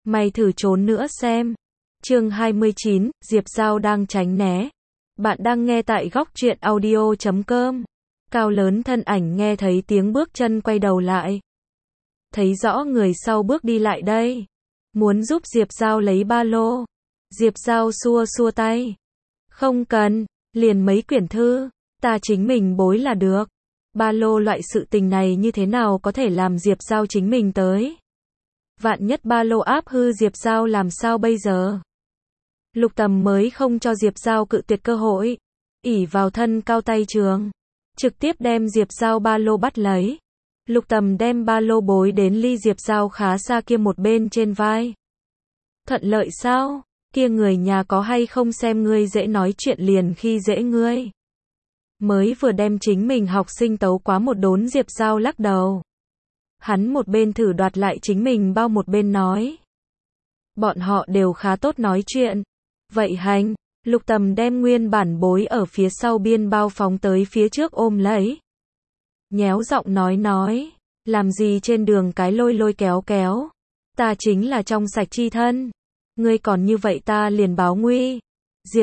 Mày thử trốn nữa xem. Chương 29, Diệp Giao đang tránh né. Bạn đang nghe tại góc truyện audio.com. Cao lớn thân ảnh nghe thấy tiếng bước chân quay đầu lại. Thấy rõ người sau bước đi lại đây. Muốn giúp Diệp Giao lấy ba lô. Diệp Giao xua xua tay. Không cần, liền mấy quyển thư, ta chính mình bối là được. Ba lô loại sự tình này như thế nào có thể làm Diệp Giao chính mình tới. Vạn nhất ba lô áp hư Diệp Giao làm sao bây giờ. Lục Tầm mới không cho Diệp Giao cự tuyệt cơ hội. Ỷ vào thân cao tay trường. Trực tiếp đem Diệp Giao ba lô bắt lấy. Lục Tầm đem ba lô bối đến ly Diệp Giao khá xa kia một bên trên vai. Thuận lợi sao? Kia người nhà có hay không xem ngươi dễ nói chuyện liền khi dễ ngươi. Mới vừa đem chính mình học sinh tấu quá một đốn Diệp Giao lắc đầu. Hắn một bên thử đoạt lại chính mình bao một bên nói. Bọn họ đều khá tốt nói chuyện. Vậy hành, Lục Tầm đem nguyên bản bối ở phía sau biên bao phóng tới phía trước ôm lấy. Nhéo giọng nói, làm gì trên đường cái lôi lôi kéo kéo. Ta chính là trong sạch chi thân. Ngươi còn như vậy ta liền báo nguy. Diệp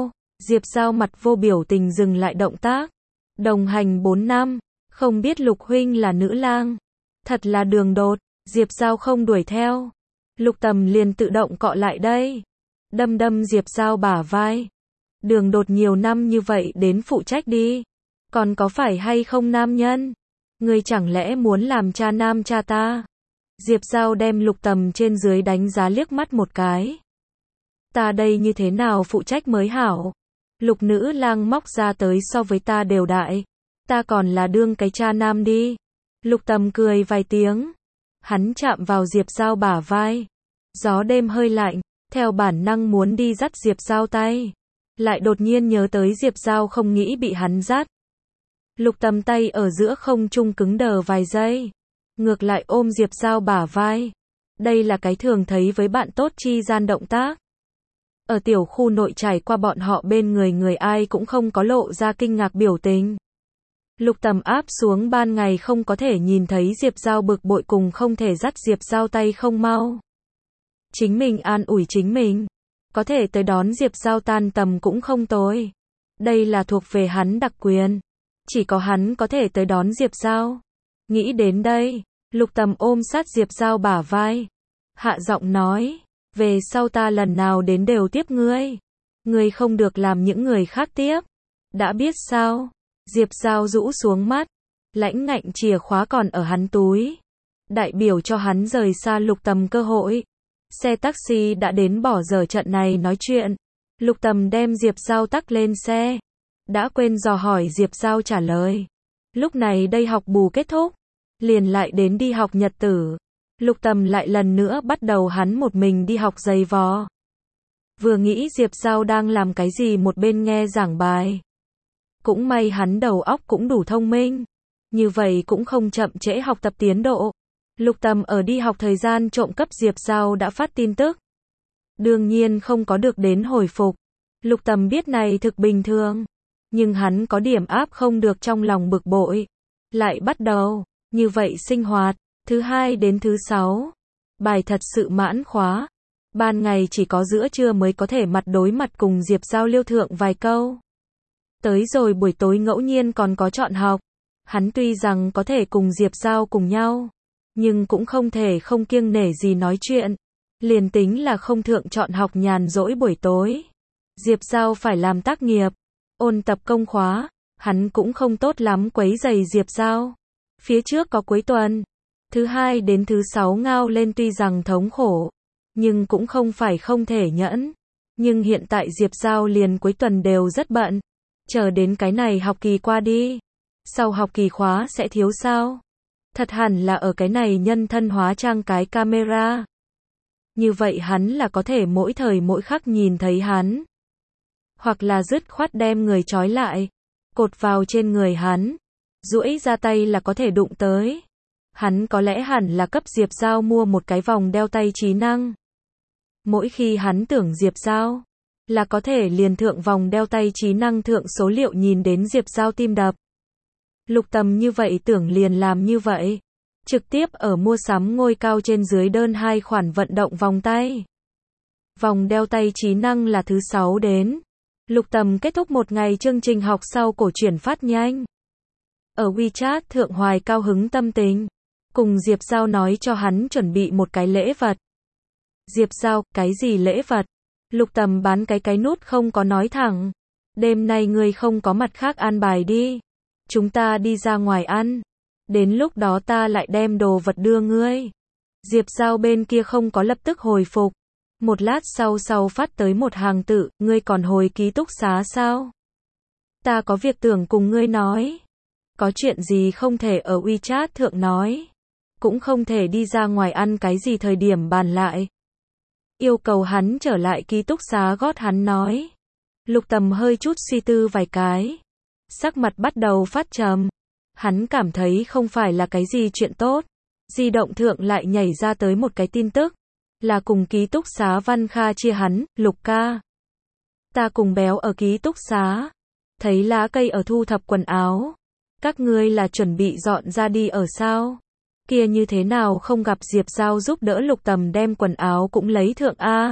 Giao mặt vô biểu tình dừng lại động tác. Đồng hành 4 năm, không biết Lục huynh là nữ lang. Thật là đường đột, Diệp Giao không đuổi theo. Lục Tầm liền tự động cọ lại đây. Đâm Diệp Giao bả vai. Đường đột nhiều năm như vậy đến phụ trách đi. Còn có phải hay không nam nhân? Ngươi chẳng lẽ muốn làm cha nam cha ta? Diệp Giao đem Lục Tầm trên dưới đánh giá liếc mắt một cái. Ta đây như thế nào phụ trách mới hảo? Lục nữ lang móc ra tới so với ta đều đại. Ta còn là đương cái cha nam đi. Lục Tầm cười vài tiếng. Hắn chạm vào Diệp Giao bả vai. Gió đêm hơi lạnh, theo bản năng muốn đi dắt Diệp Giao tay. Lại đột nhiên nhớ tới Diệp Giao không nghĩ bị hắn dắt. Lục Tầm tay ở giữa không trung cứng đờ vài giây. Ngược lại ôm Diệp Giao bả vai. Đây là cái thường thấy với bạn tốt chi gian động tác. Ở tiểu khu nội trải qua bọn họ bên người ai cũng không có lộ ra kinh ngạc biểu tình. Lục Tầm áp xuống ban ngày không có thể nhìn thấy Diệp Giao bực bội cùng không thể dắt Diệp Giao tay không mau. Chính mình an ủi chính mình. Có thể tới đón Diệp Giao tan tầm cũng không tồi. Đây là thuộc về hắn đặc quyền. Chỉ có hắn có thể tới đón Diệp Giao. Nghĩ đến đây, Lục Tầm ôm sát Diệp Giao bả vai. Hạ giọng nói, về sau ta lần nào đến đều tiếp ngươi. Ngươi không được làm những người khác tiếp. Đã biết sao? Diệp Giao rũ xuống mắt. Lãnh ngạnh chìa khóa còn ở hắn túi. Đại biểu cho hắn rời xa Lục Tầm cơ hội. Xe taxi đã đến bỏ giờ trận này nói chuyện. Lục Tầm đem Diệp Giao tắc lên xe. Đã quên dò hỏi Diệp Giao trả lời. Lúc này đây học bù kết thúc. Liền lại đến đi học nhật tử. Lục Tầm lại lần nữa bắt đầu hắn một mình đi học giày vò. Vừa nghĩ Diệp Giao đang làm cái gì một bên nghe giảng bài. Cũng may hắn đầu óc cũng đủ thông minh. Như vậy cũng không chậm trễ học tập tiến độ. Lục Tầm ở đi học thời gian trộm cắp Diệp Giao đã phát tin tức. Đương nhiên không có được đến hồi phục. Lục Tầm biết này thực bình thường. Nhưng hắn có điểm áp không được trong lòng bực bội. Lại bắt đầu, như vậy sinh hoạt, thứ 2 đến thứ 6. Bài thật sự mãn khóa. Ban ngày chỉ có giữa trưa mới có thể mặt đối mặt cùng Diệp Giao liêu thượng vài câu. Tới rồi buổi tối ngẫu nhiên còn có chọn học. Hắn tuy rằng có thể cùng Diệp Giao cùng nhau. Nhưng cũng không thể không kiêng nể gì nói chuyện. Liền tính là không thượng chọn học nhàn rỗi buổi tối. Diệp Giao phải làm tác nghiệp. Ôn tập công khóa. Hắn cũng không tốt lắm quấy rầy Diệp Giao. Phía trước có cuối tuần. Thứ 2 đến thứ 6 ngao lên tuy rằng thống khổ. Nhưng cũng không phải không thể nhẫn. Nhưng hiện tại Diệp Giao liền cuối tuần đều rất bận. Chờ đến cái này học kỳ qua đi. Sau học kỳ khóa sẽ thiếu sao? Thật hẳn là ở cái này nhân thân hóa trang cái camera. Như vậy hắn là có thể mỗi thời mỗi khắc nhìn thấy hắn. Hoặc là dứt khoát đem người trói lại. Cột vào trên người hắn. Duỗi ra tay là có thể đụng tới. Hắn có lẽ hẳn là cấp Diệp Giao mua một cái vòng đeo tay trí năng. Mỗi khi hắn tưởng Diệp Giao là có thể liền thượng vòng đeo tay trí năng thượng số liệu nhìn đến Diệp Giao tim đập. Lục Tầm như vậy tưởng liền làm như vậy. trực tiếp ở mua sắm ngôi cao trên dưới đơn 2 khoản vận động vòng tay. Vòng đeo tay trí năng là thứ 6 đến. Lục Tầm kết thúc một ngày chương trình học sau cổ truyền phát nhanh. Ở WeChat Thượng Hoài cao hứng tâm tình. Cùng Diệp Giao nói cho hắn chuẩn bị một cái lễ vật. Diệp Giao, cái gì lễ vật? Lục Tầm bán cái nút không có nói thẳng. Đêm nay ngươi không có mặt khác an bài đi. Chúng ta đi ra ngoài ăn. Đến lúc đó ta lại đem đồ vật đưa ngươi. Diệp Giao bên kia không có lập tức hồi phục. Một lát sau phát tới một hàng tự, ngươi còn hồi ký túc xá sao? Ta có việc tưởng cùng ngươi nói. Có chuyện gì không thể ở WeChat thượng nói. Cũng không thể đi ra ngoài ăn cái gì thời điểm bàn lại. Yêu cầu hắn trở lại ký túc xá gót hắn nói. Lục Tầm hơi chút suy tư vài cái. Sắc mặt bắt đầu phát trầm. Hắn cảm thấy không phải là cái gì chuyện tốt. Di động thượng lại nhảy ra tới một cái tin tức. Là cùng ký túc xá Văn Kha chia hắn, Lục ca. Ta cùng Béo ở ký túc xá. Thấy lá cây ở thu thập quần áo. Các ngươi là chuẩn bị dọn ra đi ở sao? Kia như thế nào không gặp Diệp Giao giúp đỡ Lục Tầm đem quần áo cũng lấy thượng a?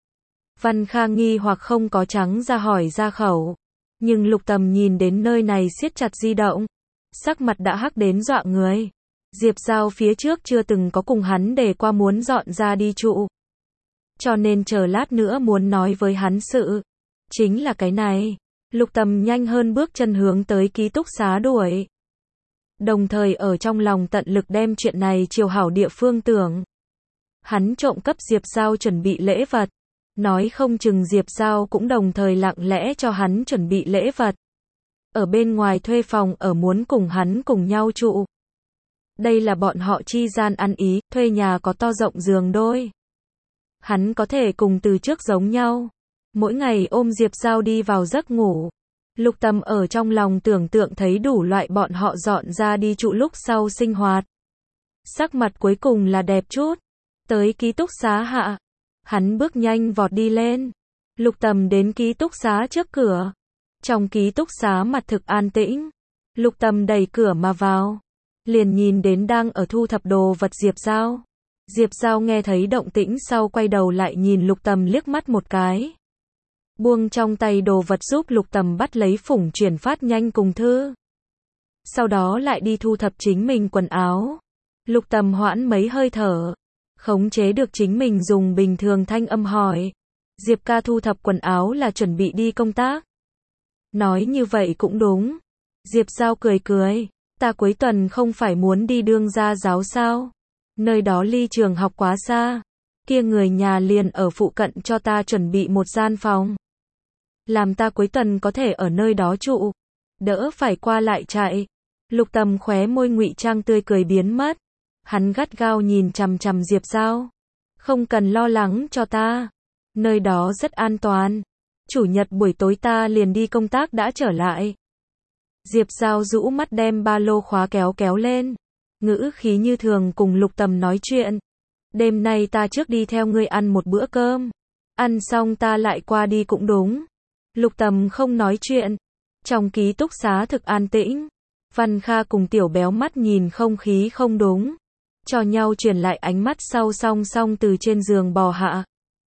Văn Kha nghi hoặc không có trắng ra hỏi ra khẩu. Nhưng Lục Tầm nhìn đến nơi này siết chặt di động. Sắc mặt đã hắc đến dọa người. Diệp Giao phía trước chưa từng có cùng hắn để qua muốn dọn ra đi trụ. Cho nên chờ lát nữa muốn nói với hắn sự. Chính là cái này. Lục Tầm nhanh hơn bước chân hướng tới ký túc xá đuổi. Đồng thời ở trong lòng tận lực đem chuyện này chiều hảo địa phương tưởng. Hắn trộm cấp Diệp Giao chuẩn bị lễ vật. Nói không chừng Diệp Giao cũng đồng thời lặng lẽ cho hắn chuẩn bị lễ vật. Ở bên ngoài thuê phòng ở muốn cùng hắn cùng nhau trụ. Đây là bọn họ chi gian ăn ý, thuê nhà có to rộng giường đôi. Hắn có thể cùng từ trước giống nhau. Mỗi ngày ôm Diệp Giao đi vào giấc ngủ. Lục Tầm ở trong lòng tưởng tượng thấy đủ loại bọn họ dọn ra đi trụ lúc sau sinh hoạt. Sắc mặt cuối cùng là đẹp chút. Tới ký túc xá hạ. Hắn bước nhanh vọt đi lên. Lục Tầm đến ký túc xá trước cửa. Trong ký túc xá mặt thực an tĩnh. Lục Tầm đẩy cửa mà vào. Liền nhìn đến đang ở thu thập đồ vật Diệp Giao. Diệp Giao nghe thấy động tĩnh sau quay đầu lại nhìn Lục Tầm liếc mắt một cái. Buông trong tay đồ vật giúp Lục Tầm bắt lấy phủng chuyển phát nhanh cùng thư. Sau đó lại đi thu thập chính mình quần áo. Lục Tầm hoãn mấy hơi thở. Khống chế được chính mình dùng bình thường thanh âm hỏi. Diệp ca thu thập quần áo là chuẩn bị đi công tác. Nói như vậy cũng đúng. Diệp Giao cười cười. Ta cuối tuần không phải muốn đi đương gia giáo sao? Nơi đó ly trường học quá xa. Kia người nhà liền ở phụ cận cho ta chuẩn bị một gian phòng. Làm ta cuối tuần có thể ở nơi đó trụ. Đỡ phải qua lại chạy. Lục Tầm khóe môi ngụy trang tươi cười biến mất. Hắn gắt gao nhìn chằm chằm Diệp Giao. Không cần lo lắng cho ta. Nơi đó rất an toàn. Chủ nhật buổi tối ta liền đi công tác đã trở lại. Diệp Giao rũ mắt đem ba lô khóa kéo lên. Ngữ khí như thường cùng Lục Tầm nói chuyện. Đêm nay ta trước đi theo ngươi ăn một bữa cơm. Ăn xong ta lại qua đi cũng đúng. Lục Tầm không nói chuyện. Trong ký túc xá thực an tĩnh. Văn Kha cùng Tiểu Béo mắt nhìn không khí không đúng. Cho nhau truyền lại ánh mắt sau song song từ trên giường bò hạ.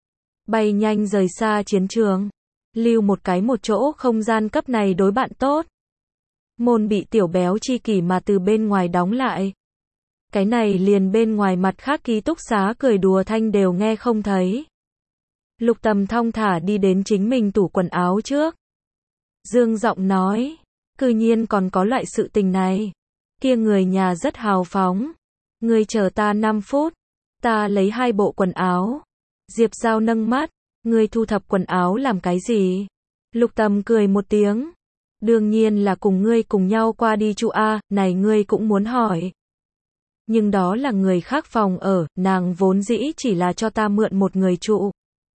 Bay nhanh rời xa chiến trường. Lưu một chỗ không gian cấp này đối bạn tốt. Môn bị Tiểu Béo chi kỷ mà từ bên ngoài đóng lại. Cái này liền bên ngoài mặt khác ký túc xá cười đùa thanh đều nghe không thấy. Lục Tầm thong thả đi đến chính mình tủ quần áo trước. Dương giọng nói. Cư nhiên còn có loại sự tình này. Kia người nhà rất hào phóng. Ngươi chờ ta 5 phút. Ta lấy 2 bộ quần áo. Diệp Giao nâng mắt. Ngươi thu thập quần áo làm cái gì? Lục Tầm cười một tiếng. Đương nhiên là cùng ngươi cùng nhau qua đi trụ a, này ngươi cũng muốn hỏi. Nhưng đó là người khác phòng ở, nàng vốn dĩ chỉ là cho ta mượn một người trụ.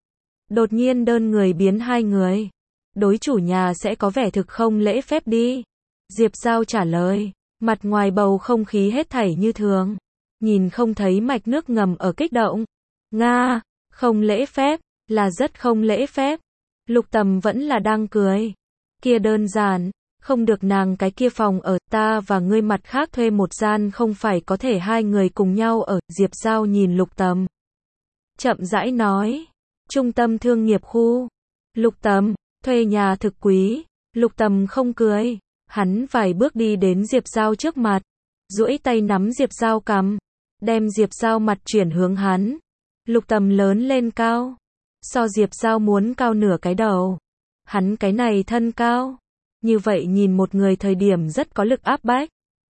Đột nhiên đơn người biến 2 người. Đối chủ nhà sẽ có vẻ thực không lễ phép đi. Diệp Giao trả lời. Mặt ngoài bầu không khí hết thảy như thường. Nhìn không thấy mạch nước ngầm ở kích động. Nga, không lễ phép, là rất không lễ phép. Lục Tầm vẫn là đang cười. Kia đơn giản, Không được nàng cái kia phòng ở, ta và ngươi mặt khác thuê một gian không phải có thể hai người cùng nhau ở, Diệp Giao nhìn Lục Tầm. Chậm rãi nói, trung tâm thương nghiệp khu. Lục Tầm, thuê nhà thực quý. Lục Tầm không cười, hắn vài bước đi đến Diệp Giao trước mặt, duỗi tay nắm Diệp Giao cằm, đem Diệp Giao mặt chuyển hướng hắn. Lục Tầm lớn lên cao, so Diệp Giao muốn cao nửa cái đầu. Hắn cái này thân cao, như vậy nhìn một người thời điểm rất có lực áp bách.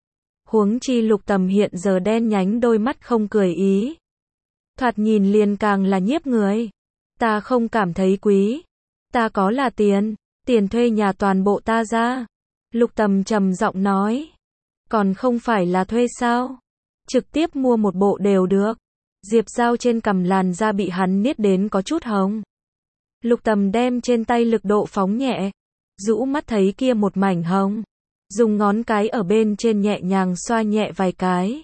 Huống chi Lục Tầm hiện giờ đen nhánh đôi mắt không cười ý. Thoạt nhìn liền càng là nhiếp người. Ta không cảm thấy quý. Ta có là tiền. Tiền thuê nhà toàn bộ ta ra. Lục Tầm trầm giọng nói. Còn không phải là thuê sao? Trực tiếp mua một bộ đều được. Diệp Giao trên cằm làn da bị hắn niết đến có chút hồng. Lục Tầm đem trên tay lực độ phóng nhẹ. Rũ mắt thấy kia một mảnh hồng. Dùng ngón cái ở bên trên nhẹ nhàng xoa nhẹ vài cái.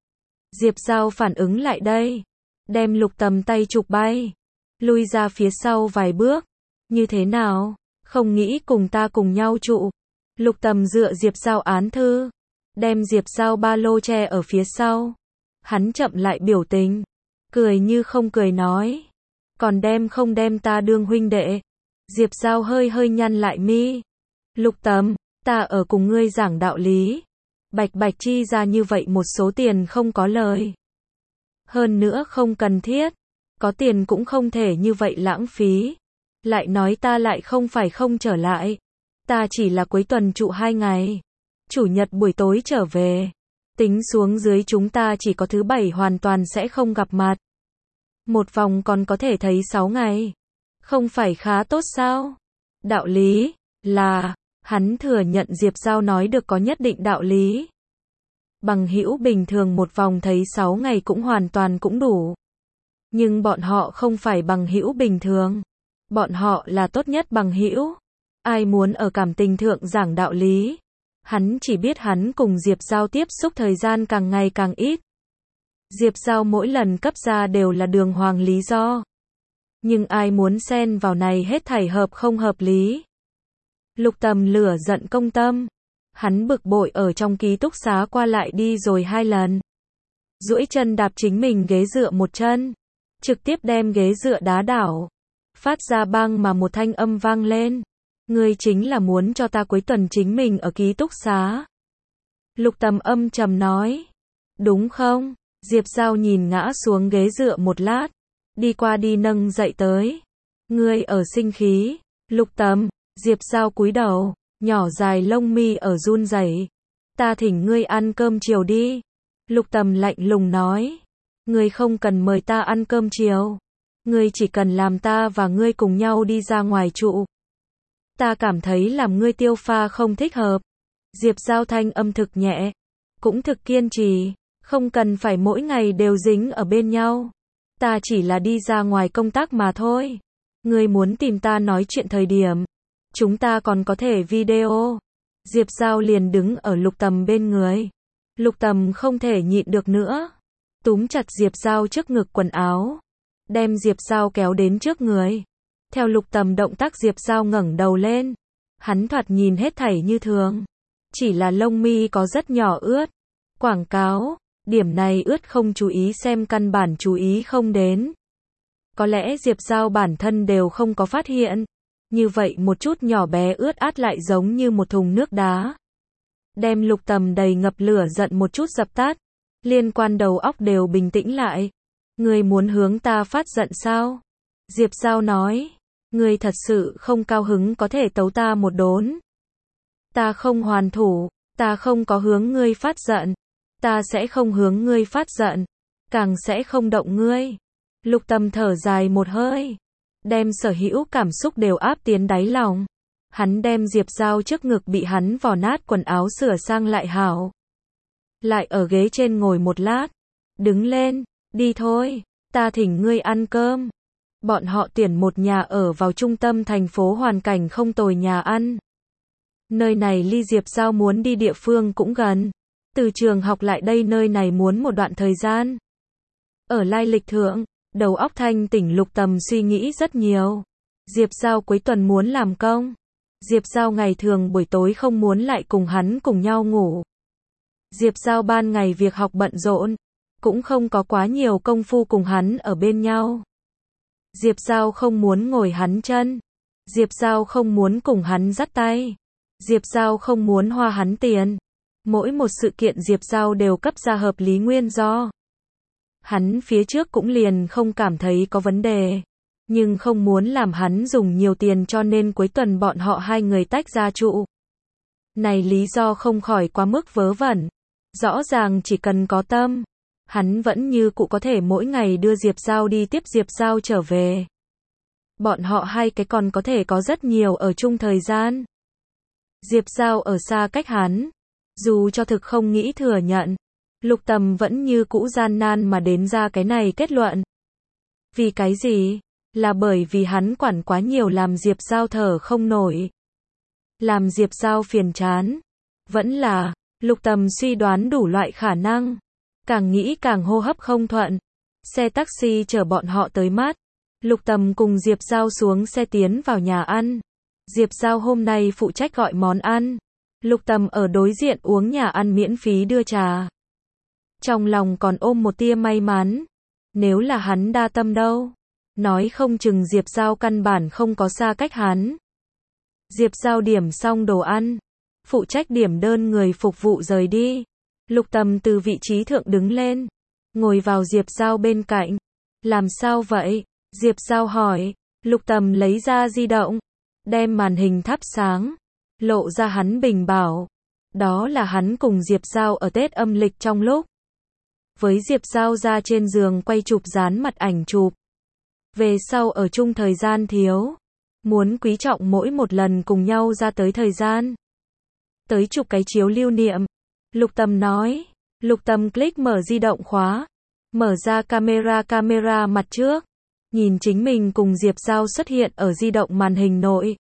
Diệp Giao phản ứng lại đây. Đem Lục Tầm tay chụp bay. Lui ra phía sau vài bước. Như thế nào? Không nghĩ cùng ta cùng nhau trụ. Lục Tầm dựa Diệp Giao án thư. Đem Diệp Giao ba lô che ở phía sau. Hắn chậm lại biểu tình. Cười như không cười nói. Còn đem không đem ta đương huynh đệ. Diệp Giao hơi hơi nhăn lại mi. Lục Tầm, ta ở cùng ngươi giảng đạo lý. Bạch bạch chi ra như vậy một số tiền không có lời. Hơn nữa không cần thiết. Có tiền cũng không thể như vậy lãng phí. Lại nói ta lại không phải không trở lại. Ta chỉ là cuối tuần trụ 2 ngày. Chủ nhật buổi tối trở về. Tính xuống dưới chúng ta chỉ có thứ bảy hoàn toàn sẽ không gặp mặt. Một vòng còn có thể thấy 6 ngày. Không phải khá tốt sao? Đạo lý là, hắn thừa nhận Diệp Giao nói được có nhất định đạo lý. Bằng hữu bình thường một vòng thấy 6 ngày cũng hoàn toàn cũng đủ. Nhưng bọn họ không phải bằng hữu bình thường. Bọn họ là tốt nhất bằng hữu. Ai muốn ở cảm tình thượng giảng đạo lý. Hắn chỉ biết hắn cùng Diệp Giao tiếp xúc thời gian càng ngày càng ít. Diệp Giao mỗi lần cấp ra đều là đường hoàng lý do. Nhưng ai muốn xen vào này hết thảy hợp không hợp lý. Lục Tầm lửa giận công tâm. Hắn bực bội ở trong ký túc xá qua lại đi rồi 2 lần. Duỗi chân đạp chính mình ghế dựa một chân. Trực tiếp đem ghế dựa đá đảo. Phát ra bang mà một thanh âm vang lên. Ngươi chính là muốn cho ta cuối tuần chính mình ở ký túc xá. Lục Tầm âm trầm nói. Đúng không? Diệp Giao nhìn ngã xuống ghế dựa một lát. Đi qua đi nâng dậy tới. Ngươi ở sinh khí. Lục Tầm. Diệp Giao cúi đầu. Nhỏ dài lông mi ở run rẩy. Ta thỉnh ngươi ăn cơm chiều đi. Lục Tầm lạnh lùng nói. Ngươi không cần mời ta ăn cơm chiều. Ngươi chỉ cần làm ta và ngươi cùng nhau đi ra ngoài trụ. Ta cảm thấy làm ngươi tiêu pha không thích hợp. Diệp Giao thanh âm thực nhẹ. Cũng thực kiên trì. Không cần phải mỗi ngày đều dính ở bên nhau. Ta chỉ là đi ra ngoài công tác mà thôi. Ngươi muốn tìm ta nói chuyện thời điểm. Chúng ta còn có thể video. Diệp Giao liền đứng ở Lục Tầm bên người. Lục Tầm không thể nhịn được nữa. Túm chặt Diệp Giao trước ngực quần áo. Đem Diệp Giao kéo đến trước người. Theo Lục Tầm động tác Diệp Giao ngẩng đầu lên. Hắn thoạt nhìn hết thảy như thường. Chỉ là lông mi có rất nhỏ ướt. Quảng cáo. Điểm này ướt không chú ý xem căn bản chú ý không đến. Có lẽ Diệp Giao bản thân đều không có phát hiện. Như vậy một chút nhỏ bé ướt át lại giống như một thùng nước đá. Đem Lục Tầm đầy ngập lửa giận một chút dập tắt. Liên quan đầu óc đều bình tĩnh lại. Ngươi muốn hướng ta phát giận sao? Diệp Giao nói. Ngươi thật sự không cao hứng có thể tấu ta một đốn. Ta không hoàn thủ. Ta không có hướng ngươi phát giận. Ta sẽ không hướng ngươi phát giận. Càng sẽ không động ngươi. Lục Tầm thở dài một hơi. Đem sở hữu cảm xúc đều áp tiến đáy lòng. Hắn đem Diệp Giao trước ngực bị hắn vò nát quần áo sửa sang lại hảo. Lại ở ghế trên ngồi một lát. Đứng lên, đi thôi, ta thỉnh ngươi ăn cơm. Bọn họ tuyển một nhà ở vào trung tâm thành phố hoàn cảnh không tồi nhà ăn. Nơi này ly Diệp Giao muốn đi địa phương cũng gần. Từ trường học lại đây nơi này muốn một đoạn thời gian. Ở lai lịch thượng, đầu óc thanh tỉnh Lục Tầm suy nghĩ rất nhiều. Diệp Giao cuối tuần muốn làm công. Diệp Giao ngày thường buổi tối không muốn lại cùng hắn cùng nhau ngủ. Diệp Giao ban ngày việc học bận rộn, cũng không có quá nhiều công phu cùng hắn ở bên nhau. Diệp Giao không muốn ngồi hắn chân. Diệp Giao không muốn cùng hắn dắt tay. Diệp Giao không muốn hoa hắn tiền. Mỗi một sự kiện Diệp Giao đều cấp ra hợp lý nguyên do. Hắn phía trước cũng liền không cảm thấy có vấn đề, nhưng không muốn làm hắn dùng nhiều tiền cho nên cuối tuần bọn họ hai người tách ra trụ. Này lý do không khỏi quá mức vớ vẩn. Rõ ràng chỉ cần có tâm, hắn vẫn như cũ có thể mỗi ngày đưa Diệp Giao đi tiếp Diệp Giao trở về. Bọn họ hai cái còn có thể có rất nhiều ở chung thời gian. Diệp Giao ở xa cách hắn, dù cho thực không nghĩ thừa nhận, Lục Tầm vẫn như cũ gian nan mà đến ra cái này kết luận. Vì cái gì? Là bởi vì hắn quản quá nhiều làm Diệp Giao thở không nổi. Làm Diệp Giao phiền chán. Vẫn là, Lục Tầm suy đoán đủ loại khả năng. Càng nghĩ càng hô hấp không thuận. Xe taxi chở bọn họ tới mát. Lục Tầm cùng Diệp Giao xuống xe tiến vào nhà ăn. Diệp Giao hôm nay phụ trách gọi món ăn. Lục Tầm ở đối diện uống nhà ăn miễn phí đưa trà. Trong lòng còn ôm một tia may mắn. Nếu là hắn đa tâm đâu. Nói không chừng Diệp Giao căn bản không có xa cách hắn. Diệp Giao điểm xong đồ ăn. Phụ trách điểm đơn người phục vụ rời đi. Lục Tầm từ vị trí thượng đứng lên. Ngồi vào Diệp Giao bên cạnh. Làm sao vậy? Diệp Giao hỏi. Lục Tầm lấy ra di động. Đem màn hình thắp sáng. Lộ ra hắn bình bảo. Đó là hắn cùng Diệp Giao ở Tết âm lịch trong lúc. Với Diệp Giao ra trên giường quay chụp dán mặt ảnh chụp. Về sau ở chung thời gian thiếu. Muốn quý trọng mỗi một lần cùng nhau ra tới thời gian. Tới chụp cái chiếu lưu niệm. Lục Tầm nói. Lục Tầm click mở di động khóa. Mở ra camera mặt trước. Nhìn chính mình cùng Diệp Giao xuất hiện ở di động màn hình nội.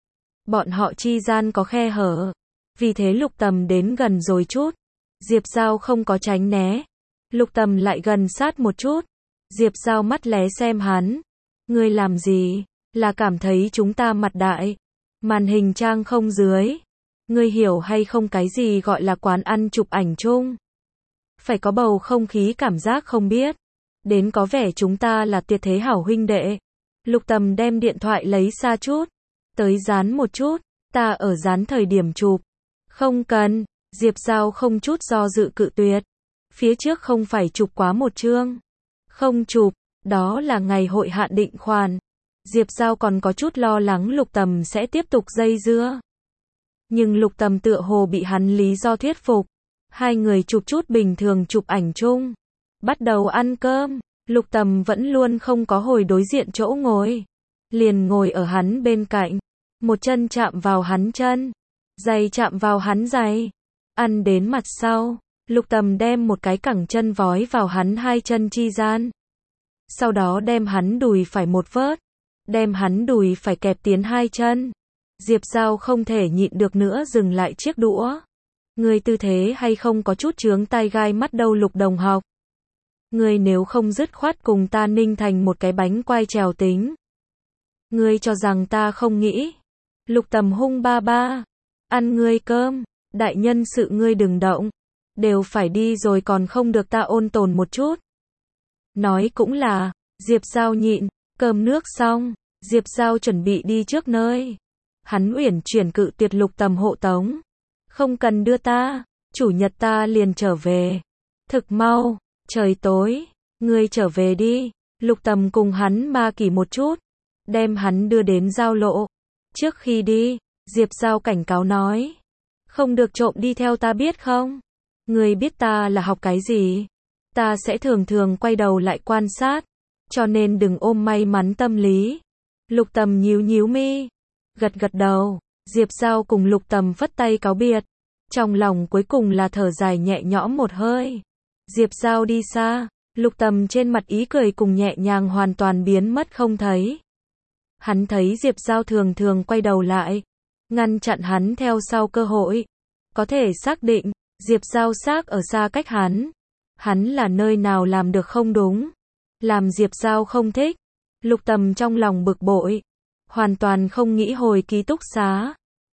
Bọn họ chi gian có khe hở. Vì thế Lục Tầm đến gần rồi chút. Diệp Giao không có tránh né. Lục Tầm lại gần sát một chút. Diệp Giao mắt lé xem hắn. Ngươi làm gì? Là cảm thấy chúng ta mặt đại. Màn hình trang không dưới. Ngươi hiểu hay không cái gì gọi là quán ăn chụp ảnh chung? Phải có bầu không khí cảm giác không biết. Đến có vẻ chúng ta là tuyệt thế hảo huynh đệ. Lục Tầm đem điện thoại lấy xa chút. Tới dán một chút. Ta ở dán thời điểm chụp. Không cần. Diệp Giao không chút do dự cự tuyệt. Phía trước không phải chụp quá một chương. Không chụp. Đó là ngày hội hạn định khoản. Diệp Giao còn có chút lo lắng Lục Tầm sẽ tiếp tục dây dưa. Nhưng Lục Tầm tựa hồ bị hắn lý do thuyết phục. Hai người chụp chút bình thường chụp ảnh chung. Bắt đầu ăn cơm. Lục Tầm vẫn luôn không có hồi đối diện chỗ ngồi. Liền ngồi ở hắn bên cạnh. Một chân chạm vào hắn chân. Giày chạm vào hắn giày. Ăn đến mặt sau. Lục Tầm đem một cái cẳng chân vói vào hắn hai chân chi gian. Sau đó đem hắn đùi phải một vớt. Đem hắn đùi phải kẹp tiến hai chân. Diệp Giao không thể nhịn được nữa dừng lại chiếc đũa. Ngươi tư thế hay không có chút chướng tai gai mắt đâu Lục đồng học. Ngươi nếu không dứt khoát cùng ta ninh thành một cái bánh quai trèo tính. Ngươi cho rằng ta không nghĩ. Lục Tầm hung ba ba. Ăn ngươi cơm. Đại nhân sự ngươi đừng động. Đều phải đi rồi còn không được ta ôn tồn một chút. Nói cũng là. Diệp Giao nhịn. Cơm nước xong. Diệp Giao chuẩn bị đi trước nơi. Hắn uyển chuyển cự tuyệt Lục Tầm hộ tống. Không cần đưa ta. Chủ nhật ta liền trở về. Thực mau. Trời tối. Ngươi trở về đi. Lục Tầm cùng hắn ma kỷ một chút. Đem hắn đưa đến giao lộ. Trước khi đi. Diệp Giao cảnh cáo nói. Không được trộm đi theo ta biết không? Ngươi biết ta là học cái gì? Ta sẽ thường thường quay đầu lại quan sát. Cho nên đừng ôm may mắn tâm lý. Lục Tầm nhíu nhíu mi. Gật gật đầu. Diệp Giao cùng Lục Tầm phất tay cáo biệt. Trong lòng cuối cùng là thở dài nhẹ nhõm một hơi. Diệp Giao đi xa. Lục Tầm trên mặt ý cười cùng nhẹ nhàng hoàn toàn biến mất không thấy. Hắn thấy Diệp Giao thường thường quay đầu lại. Ngăn chặn hắn theo sau cơ hội. Có thể xác định. Diệp Giao xác ở xa cách hắn. Hắn là nơi nào làm được không đúng. Làm Diệp Giao không thích. Lục Tầm trong lòng bực bội. Hoàn toàn không nghĩ hồi ký túc xá.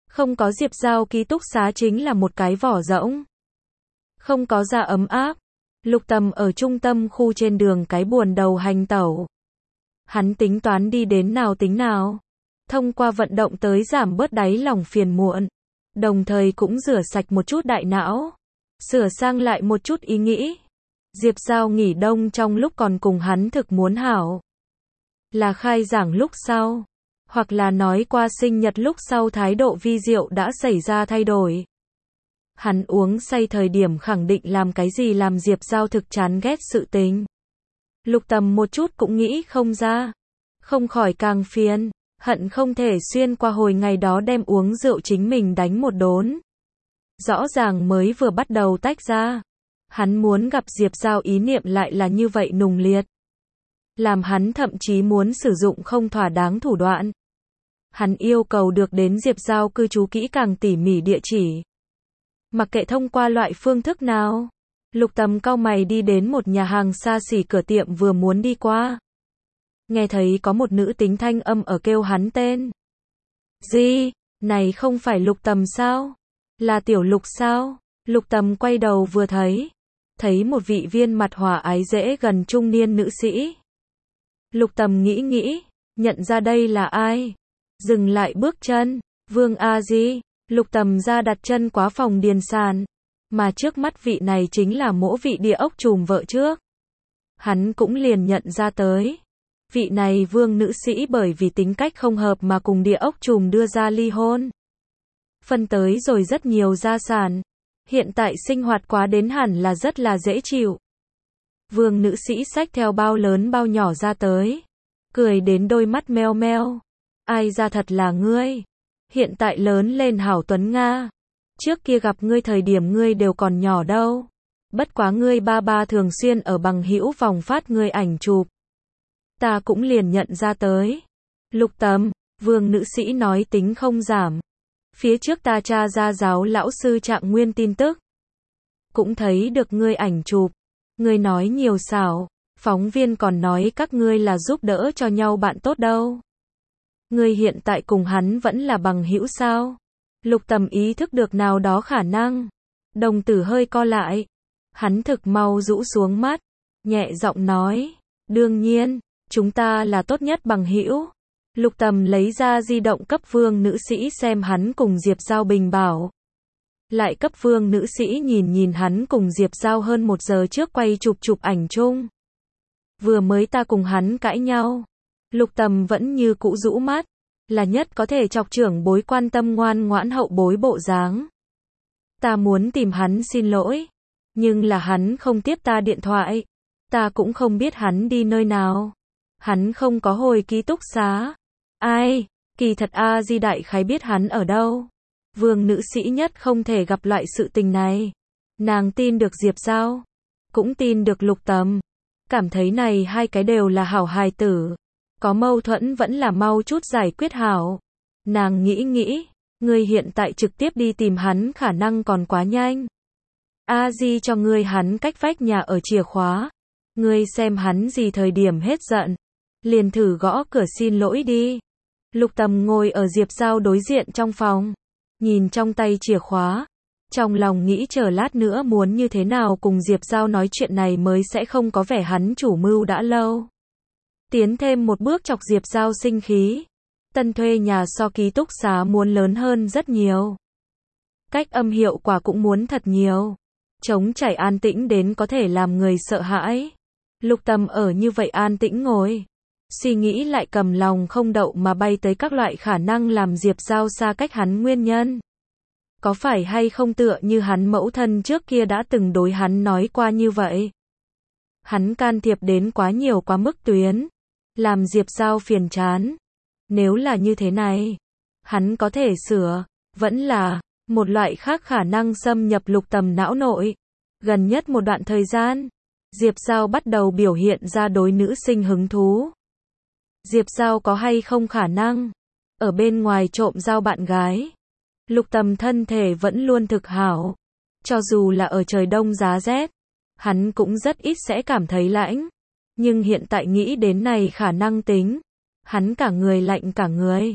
Không có Diệp Giao ký túc xá chính là một cái vỏ rỗng. Không có ra ấm áp. Lục Tầm ở trung tâm khu trên đường cái buồn đầu hành tẩu. Hắn tính toán đi đến nào tính nào. Thông qua vận động tới giảm bớt đáy lòng phiền muộn. Đồng thời cũng rửa sạch một chút đại não. Sửa sang lại một chút ý nghĩ. Diệp Giao nghỉ đông trong lúc còn cùng hắn thực muốn hảo. Là khai giảng lúc sau. Hoặc là nói qua sinh nhật lúc sau thái độ vi diệu đã xảy ra thay đổi. Hắn uống say thời điểm khẳng định làm cái gì làm Diệp Giao thực chán ghét sự tình. Lục Tầm một chút cũng nghĩ không ra. Không khỏi càng phiền. Hận không thể xuyên qua hồi ngày đó đem uống rượu chính mình đánh một đốn. Rõ ràng mới vừa bắt đầu tách ra. Hắn muốn gặp Diệp Giao ý niệm lại là như vậy nùng liệt. Làm hắn thậm chí muốn sử dụng không thỏa đáng thủ đoạn. Hắn yêu cầu được đến Diệp Giao cư trú kỹ càng tỉ mỉ địa chỉ. Mặc kệ thông qua loại phương thức nào. Lục Tầm cau mày đi đến một nhà hàng xa xỉ cửa tiệm vừa muốn đi qua. Nghe thấy có một nữ tính thanh âm ở kêu hắn tên. Gì? Này không phải Lục Tầm sao? Là Tiểu Lục sao? Lục Tầm quay đầu vừa thấy. Thấy một vị viên mặt hòa ái dễ gần trung niên nữ sĩ. Lục Tầm nghĩ, nhận ra đây là ai? Dừng lại bước chân. Vương A Di. Lục Tầm ra đặt chân quá phòng điền sàn. Mà trước mắt vị này chính là mỗ vị địa ốc trùm vợ trước. Hắn cũng liền nhận ra tới. Vị này Vương nữ sĩ bởi vì tính cách không hợp mà cùng địa ốc trùm đưa ra ly hôn. Phân tới rồi rất nhiều gia sản. Hiện tại sinh hoạt quá đến hẳn là rất là dễ chịu. Vương nữ sĩ xách theo bao lớn bao nhỏ ra tới. Cười đến đôi mắt meo meo. Ai ra thật là ngươi. Hiện tại lớn lên hảo tuấn Nga. Trước kia gặp ngươi thời điểm ngươi đều còn nhỏ đâu. Bất quá ngươi ba ba thường xuyên ở bằng hữu vòng phát ngươi ảnh chụp. Ta cũng liền nhận ra tới. Lục Tầm, Vương nữ sĩ nói tính không giảm. Phía trước ta tra ra giáo lão sư Trạng Nguyên tin tức. Cũng thấy được ngươi ảnh chụp. Ngươi nói nhiều xảo. Phóng viên còn nói các ngươi là giúp đỡ cho nhau bạn tốt đâu. Ngươi hiện tại cùng hắn vẫn là bằng hữu sao? Lục Tầm ý thức được nào đó khả năng. Đồng tử hơi co lại. Hắn thực mau rũ xuống mắt. Nhẹ giọng nói. Đương nhiên, chúng ta là tốt nhất bằng hữu. Lục Tầm lấy ra di động cấp Vương nữ sĩ xem hắn cùng Diệp Giao bình bảo. Lại cấp Vương nữ sĩ nhìn hắn cùng Diệp Giao hơn 1 giờ trước quay chụp ảnh chung. Vừa mới ta cùng hắn cãi nhau. Lục Tầm vẫn như cũ rũ mắt. Là nhất có thể chọc trưởng bối quan tâm ngoan ngoãn hậu bối bộ dáng. Ta muốn tìm hắn xin lỗi. Nhưng là hắn không tiếp ta điện thoại. Ta cũng không biết hắn đi nơi nào. Hắn không có hồi ký túc xá. Ai? Kỳ thật A Di đại khái biết hắn ở đâu. Vương nữ sĩ nhất không thể gặp loại sự tình này. Nàng tin được Diệp Giao. Cũng tin được Lục Tầm. Cảm thấy này hai cái đều là hảo hài tử. Có mâu thuẫn vẫn là mau chút giải quyết hảo. Nàng nghĩ. Ngươi hiện tại trực tiếp đi tìm hắn khả năng còn quá nhanh. A Di cho ngươi hắn cách vách nhà ở chìa khóa. Ngươi xem hắn gì thời điểm hết giận. Liền thử gõ cửa xin lỗi đi. Lục Tầm ngồi ở Diệp Giao đối diện trong phòng. Nhìn trong tay chìa khóa. Trong lòng nghĩ chờ lát nữa muốn như thế nào cùng Diệp Giao nói chuyện này mới sẽ không có vẻ hắn chủ mưu đã lâu. Tiến thêm một bước chọc Diệp Giao sinh khí. Tân thuê nhà so ký túc xá muốn lớn hơn rất nhiều. Cách âm hiệu quả cũng muốn thật nhiều. Trống trải an tĩnh đến có thể làm người sợ hãi. Lục Tầm ở như vậy an tĩnh ngồi. Suy nghĩ lại cầm lòng không đậu mà bay tới các loại khả năng làm Diệp Giao xa cách hắn nguyên nhân. Có phải hay không tựa như hắn mẫu thân trước kia đã từng đối hắn nói qua như vậy? Hắn can thiệp đến quá nhiều quá mức tuyến. Làm Diệp Giao phiền chán. Nếu là như thế này, hắn có thể sửa. Vẫn là một loại khác khả năng xâm nhập Lục Tầm não nội. Gần nhất một đoạn thời gian, Diệp Giao bắt đầu biểu hiện ra đối nữ sinh hứng thú. Diệp Giao có hay không khả năng ở bên ngoài trộm giao bạn gái? Lục Tầm thân thể vẫn luôn thực hảo. Cho dù là ở trời đông giá rét, hắn cũng rất ít sẽ cảm thấy lạnh. Nhưng hiện tại nghĩ đến này khả năng tính, hắn cả người lạnh cả người.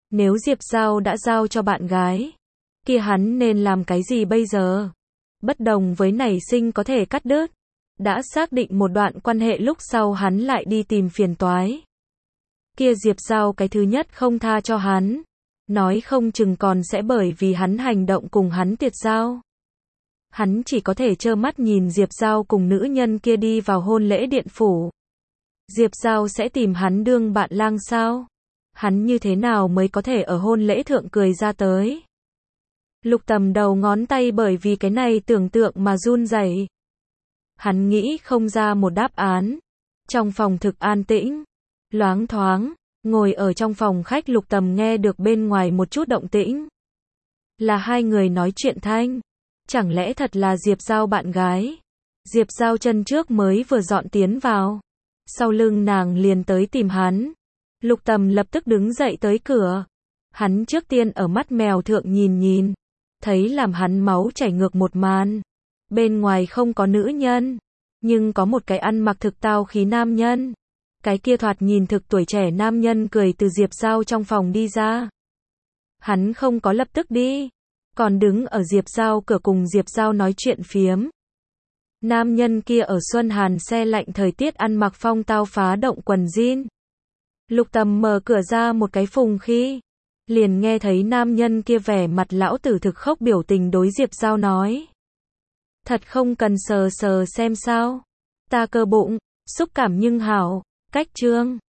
Nếu Diệp Giao đã giao cho bạn gái, kia hắn nên làm cái gì bây giờ? Bất đồng với nảy sinh có thể cắt đứt. Đã xác định một đoạn quan hệ lúc sau hắn lại đi tìm phiền toái. Kia Diệp Giao cái thứ nhất không tha cho hắn. Nói không chừng còn sẽ bởi vì hắn hành động cùng hắn tuyệt giao. Hắn chỉ có thể trơ mắt nhìn Diệp Giao cùng nữ nhân kia đi vào hôn lễ điện phủ. Diệp Giao sẽ tìm hắn đương bạn lang sao? Hắn như thế nào mới có thể ở hôn lễ thượng cười ra tới? Lục Tầm đầu ngón tay bởi vì cái này tưởng tượng mà run rẩy. Hắn nghĩ không ra một đáp án. Trong phòng thực an tĩnh, loáng thoáng, ngồi ở trong phòng khách Lục Tầm nghe được bên ngoài một chút động tĩnh. Là hai người nói chuyện thanh. Chẳng lẽ thật là Diệp Giao bạn gái? Diệp Giao chân trước mới vừa dọn tiến vào. Sau lưng nàng liền tới tìm hắn. Lục Tầm lập tức đứng dậy tới cửa. Hắn trước tiên ở mắt mèo thượng nhìn. Thấy làm hắn máu chảy ngược một màn. Bên ngoài không có nữ nhân. Nhưng có một cái ăn mặc thực tao khí nam nhân. Cái kia thoạt nhìn thực tuổi trẻ nam nhân cười từ Diệp Giao trong phòng đi ra. Hắn không có lập tức đi. Còn đứng ở Diệp Giao cửa cùng Diệp Giao nói chuyện phiếm. Nam nhân kia ở xuân hàn se lạnh thời tiết ăn mặc phong tao phá động quần jean. Lục Tầm mở cửa ra một cái phùng khi. Liền nghe thấy nam nhân kia vẻ mặt lão tử thực khóc biểu tình đối Diệp Giao nói. Thật không cần sờ xem sao. Ta cơ bụng, xúc cảm nhưng hảo, cách trương.